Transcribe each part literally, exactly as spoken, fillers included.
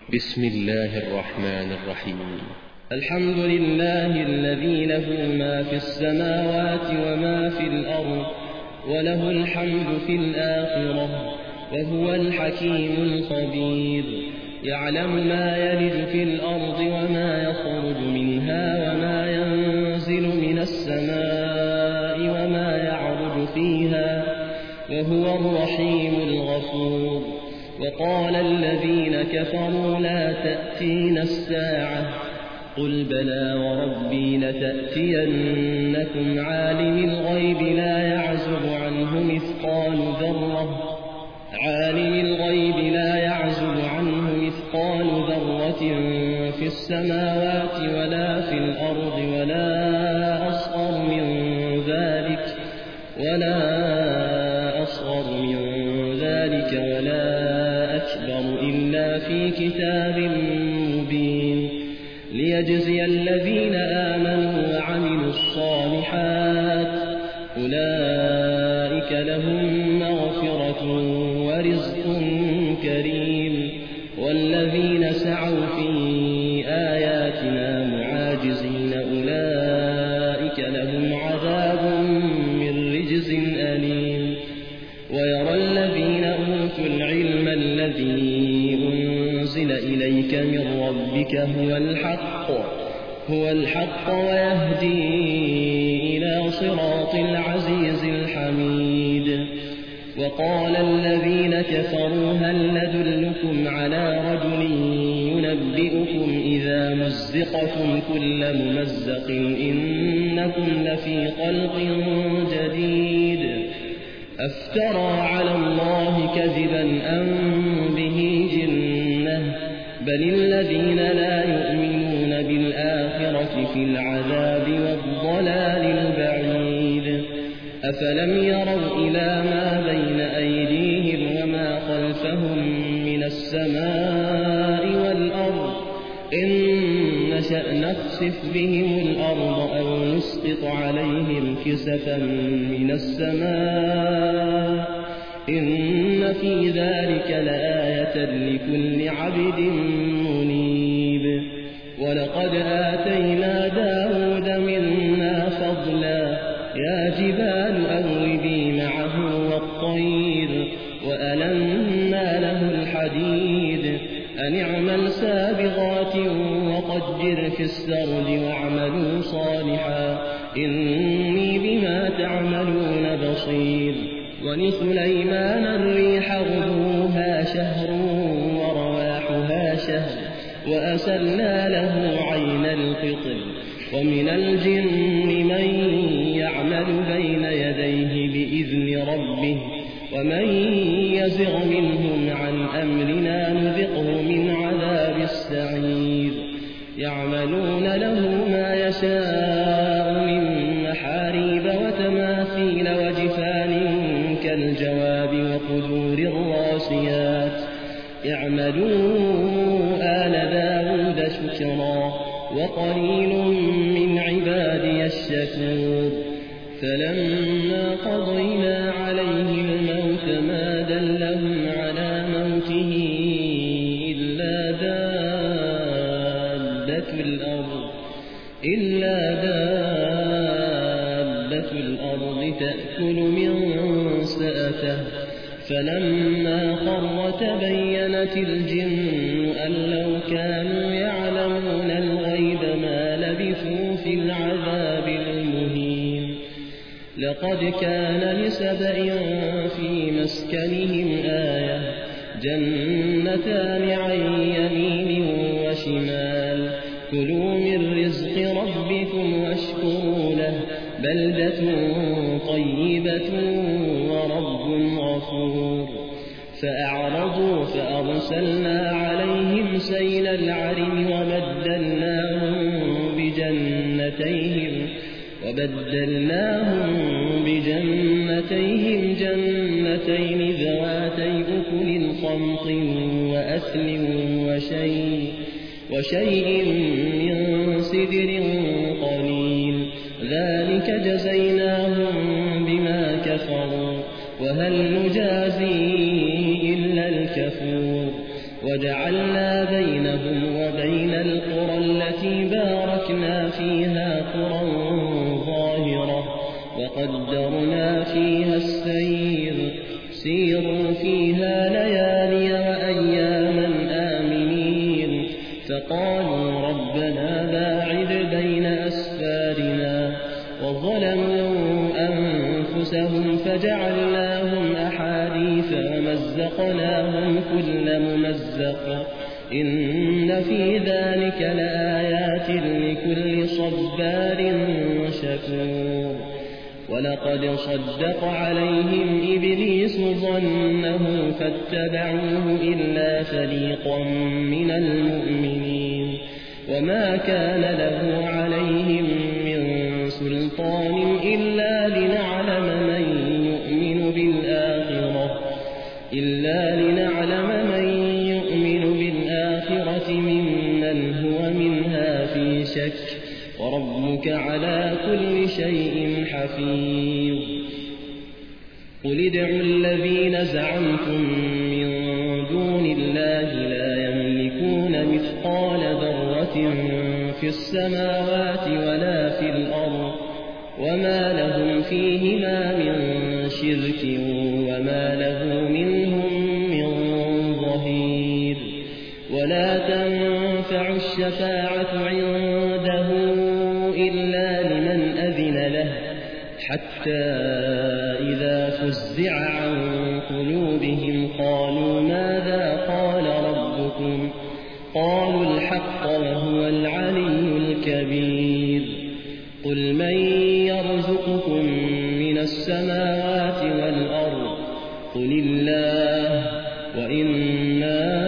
بسم الله الرحمن الرحيم. الحمد لله الذي له ما في السماوات وما في الأرض وله الحمد في الآخرة وهو الحكيم الخبير. يعلم ما يلج في الأرض وما يخرج منها وما ينزل من السماء وما يعرج فيها وهو الرحيم الغفور. وقال الذين كفروا لا تأتينا الساعة قل بلى وربي لتأتينكم عالم الغيب لا يعزب عنه مثقال ذرة عالم الغيب لا يعزب عنه مثقال ذرة في السماوات ولا في الأرض ولا أصغر من ذلك ولا أصغر من ذلك ولا أكبر إلا في كتاب مبين ليجزي الذين آمنوا وعملوا الصالحات أولئك لهم مغفرة ورزق كريم. والذين سعوا في آياتنا معاجزين أولئك لهم عذاب من رجز أليم. ويرى الذين أوتوا العلم الذي أنزل إليك من ربك هو الحق هو الحق ويهدي إلى صراط العزيز الحميد. وقال الذين كفروا هل ندلكم على رجل ينبئكم إذا مزقتم كل ممزق إنكم لفي خلق جديد أفترى على الله كذبا أم به جنة بل الذين لا يؤمنون بالآخرة في العذاب والضلال البعيد. أفلم يروا إلى ما بين أيديهم وما خلفهم من السماء والأرض إن نشأ نخسف بهم الأرض أو نسقط عليهم كسفا من السماء إن في ذلك لآية لكل عبد منيب. ولقد آتينا داود منا فضلا يا جبال أوبي معه والطير وألنا له الحديد أن اعمل سابغات وقدر في السرد واعملوا صالحا إني بما تعملون بصير. ولسليمان الريح غدوها شهر ورواحها شهر وأسلنا له عين القطر. ومن الجن من يعمل بين يديه بإذن ربه ومن يزغ منهم عن أمرنا نذقه من عذاب السعير. يعملون له ما يشاء من محاريب وتماثيل وجفان كالجواب وقدور الراسيات. اعملوا آل داود شكرا وقليل من عبادي الشكور. فلما قضينا عليه الموت ما دلهم على موته إلا دابة الأرض إلا دابة الأرض تأكل من سأته. فلما خر تبينت الجن أن لو كانوا يعلمون الغيب ما لبثوا في العذاب المهين. لقد كان لسبإ في مسكنهم آية جنتان عن يمين وشمال كلوا من رزق ربكم واشكروا له بلدة طيبة ورب غفور. فأعرضوا فأرسلنا عليهم سيل العرم وبدلناهم بجنتيهم وبدلناهم بجنتيهم جنتين ذواتي أكل خمط وأثل وشيء وشيء من سدر قليل ذلك جزيناهم بما كفروا وهل نجازي إلا الكفور. وجعلنا بينهم وبين القرى التي باركنا فيها قرى ظاهرة وقدرنا فيها السير سيروا فيها ليالي وأياما آمنين فقالوا ربنا باعد بين أسفارنا وظلموا أنفسهم فجعلناهم أحاديث ومزقناهم كل ممزق إن في ذلك لآيات لكل صبار شكور ولقد صدق عليهم إبليس ظنه فاتبعوه إلا فريقا من المؤمنين وما كان له عليهم من سلطان إلا لنعلم من يؤمن بالآخرة إلا لنعلم من يؤمن بالآخرة ممن هو منها في شك وربك على كل شيء حفيظ قل ادعوا الذين زعمتم من دون الله لا يملكون مثقال ذرة في السماوات ولا في الأرض وما لهم فيهما من شرك وما له منهم من ظهير ولا تنفع الشفاعة عنده إلا لمن أذن له حتى إذا فزع عن قلوبهم قالوا ماذا قال ربكم قالوا الحق وهو العلي الكبير قل من يرزقكم من السماوات والأرض قل الله وإنا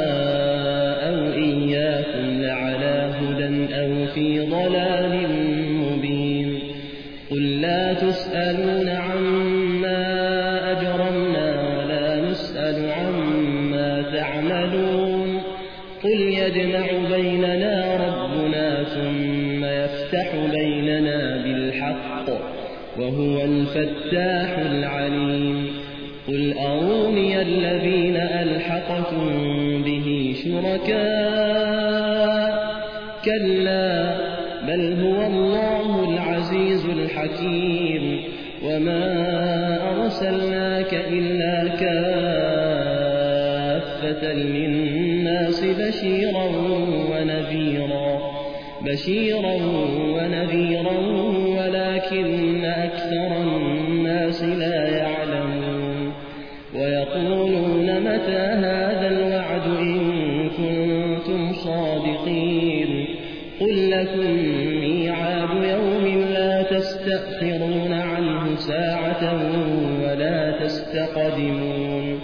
أو إياكم لعلى هدى أو في ضلال مبين قل لا تسألون عما أجرمنا ولا نسأل عما تعملون قل يجمع بيننا ربنا ثم يفتح بيننا بالحق وهو الفتاح العليم قل أروني الذين ألحقتم به شركاء كلا بل هو الله العزيز الحكيم وما أرسلناك إلا كافة للناس بشيرا ونذيرا بشيرا ونذيرا ولكن أكثر الناس لا يعلمون ويقولون متى هذا الوعد إن كنتم صادقين قل لكم ميعاد يوم لا تستأخرون عنه ساعة ولا تستقدمون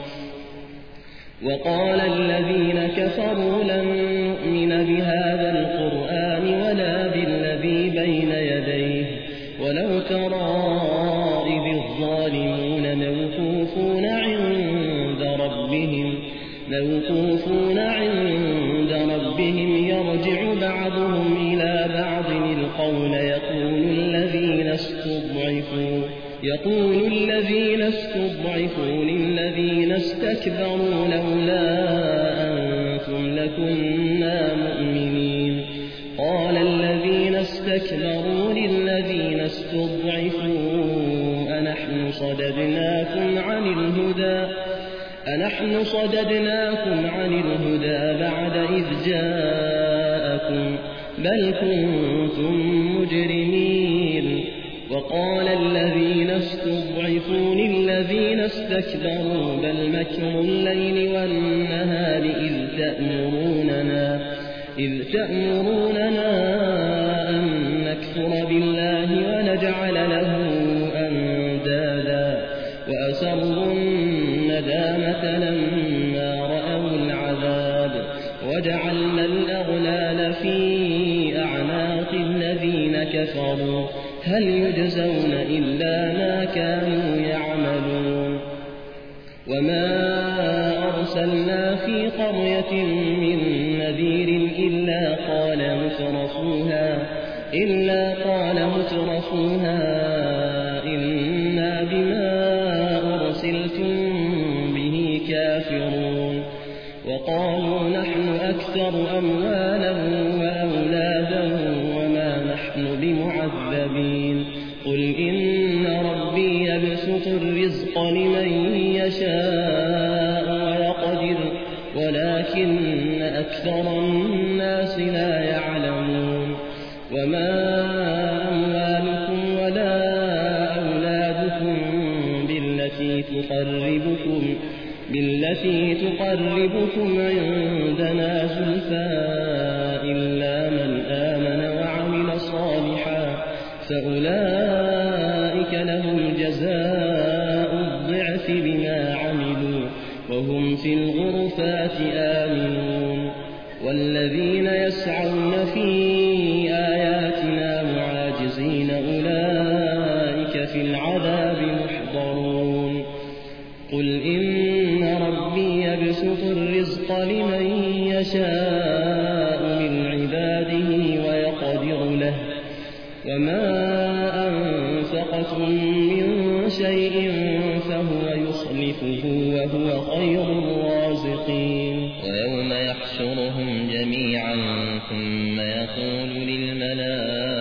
وقال الذين كفروا لن نؤمن بهذا القرآن ولا بالذي بين يديه ولو ترى إذ الظالمون موقوفون عند ربهم موقوفون عند ربهم يرجع بعضهم إلى بعض القول يقول الذين استضعفوا يقول الذين استضعفوا للذين استكبروا لولا أنتم لكنا مؤمنين قال الذين استكبروا للذين استضعفوا أنحن صددناكم عن الهدى أنحن صددناكم عن الهدى بعد إذ جاءكم بل كنتم مجرمين وقال الذين استضعفوا للذين استكبروا بل مكر الليل والنهار إذ تأمروننا إذ تأمروننا أن نكفر بالله ونجعل له أندادا وأسروا الندامة لما رأوا العذاب وجعلنا الأغلال في أعناق الذين كفروا هل يجزون إلا ما كانوا يعملون وما أرسلنا في قرية من نذير إلا قال مترفوها إلا قال مترفوها إنا بما أرسلتم به كافرون وقالوا أكثر أموالا وأولادا وما نحن بمعذبين قل إن ربي يبسط الرزق لمن يشاء ويقدر ولكن أكثر الناس لا يعلمون وما أموالكم ولا أولادكم بالتي تقربكم بالتي تقربكم عندنا زلفى إلا من آمن وعمل صالحا فأولئك لهم جزاء الضعف بما عملوا وهم في الغرفات آمنون والذين يسعون في آياتنا معاجزين أولئك في العذاب محضرون قل إن ربي يبسط الرزق لمن يشاء من عباده ويقدر له وما أنفقتم من شيء فهو يخلفه وهو خير الرازقين ويوم يحشرهم جميعا ثم يقول للملائكة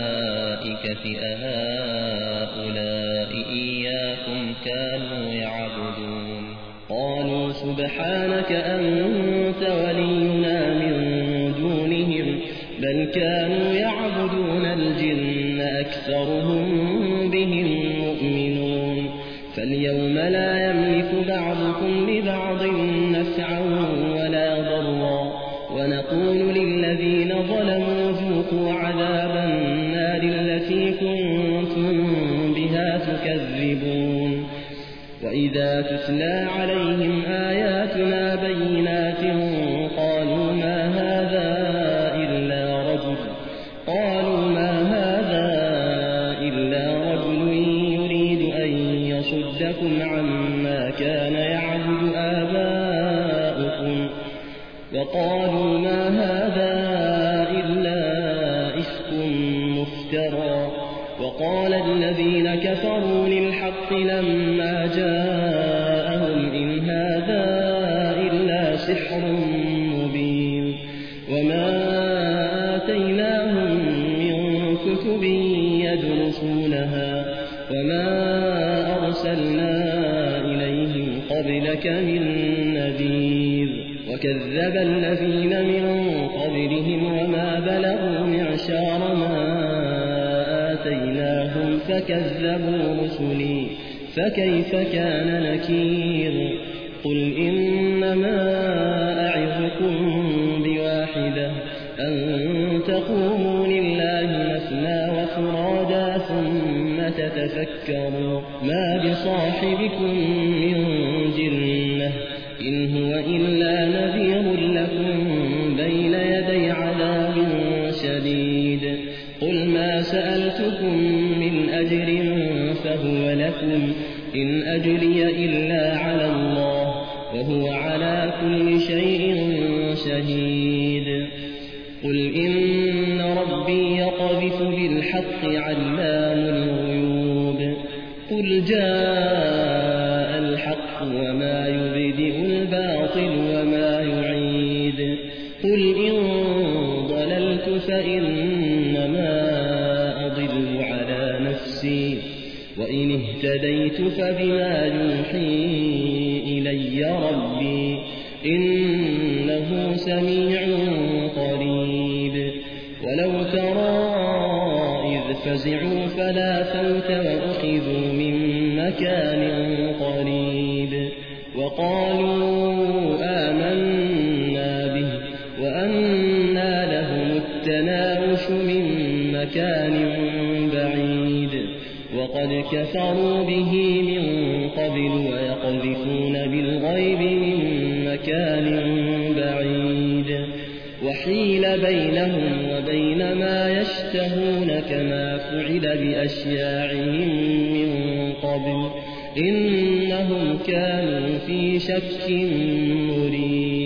أهؤلاء إياكم كانوا يعبدون قالوا سبحانك أنت ولينا من دونهم بل كانوا يعبدون الجن أكثرهم بهم مؤمنون فاليوم لا يملك بعضكم لبعض نفعا ولا ضرا ونقول للذين ظلموا ذوقوا عذاب النار التي كنتم بها تكذبون وإذا تتلى عليهم آياتنا بينات قالوا ما هذا إلا رجل قالوا ما هذا إلا رجل يريد أن يصدكم عما كان يعبد آباؤكم وقالوا ما هذا إلا إفك مفترى وقال الذين كفروا للحق لما جاءهم إن هذا إلا سحر مبين وما آتيناهم من كتب يدرسونها وما أرسلنا إليهم قبلك من نذير وكذب الذين من قبلهم وما بلغوا معشار ما آتيناهم فكذبوا رسلي فكيف كان نكير قل إنما أعظكم بواحدة أن تقوموا لله مثنى وفرادا ثم تتفكروا ما بصاحبكم من جنة إن هو إلا نذير لكم بين يدي عذاب شديد قل ما سألتكم من أجر فهو لكم إن أجري إلا على الله وهو على كل شيء شهيد قل إن ربي يقذف بالحق علام الغيوب قل جاء الحق وما يبدئ الباطل وما يعيد قل إن ضللت فإنما أضل على نفسي وإن اهتديت فبما يوحي إلي ربي إنه سميع قريب ولو ترى إذ فزعوا فلا فوت وأخذوا من مكان قريب وقالوا آمنا به وأنى لهم التناوش من مكان بعيد وقد كفروا به من قبل ويقذفون بالغيب من مكان بعيد وحيل بينهم وبين ما يشتهون كما فعل بأشياعهم من قبل إنهم كانوا في شك مريب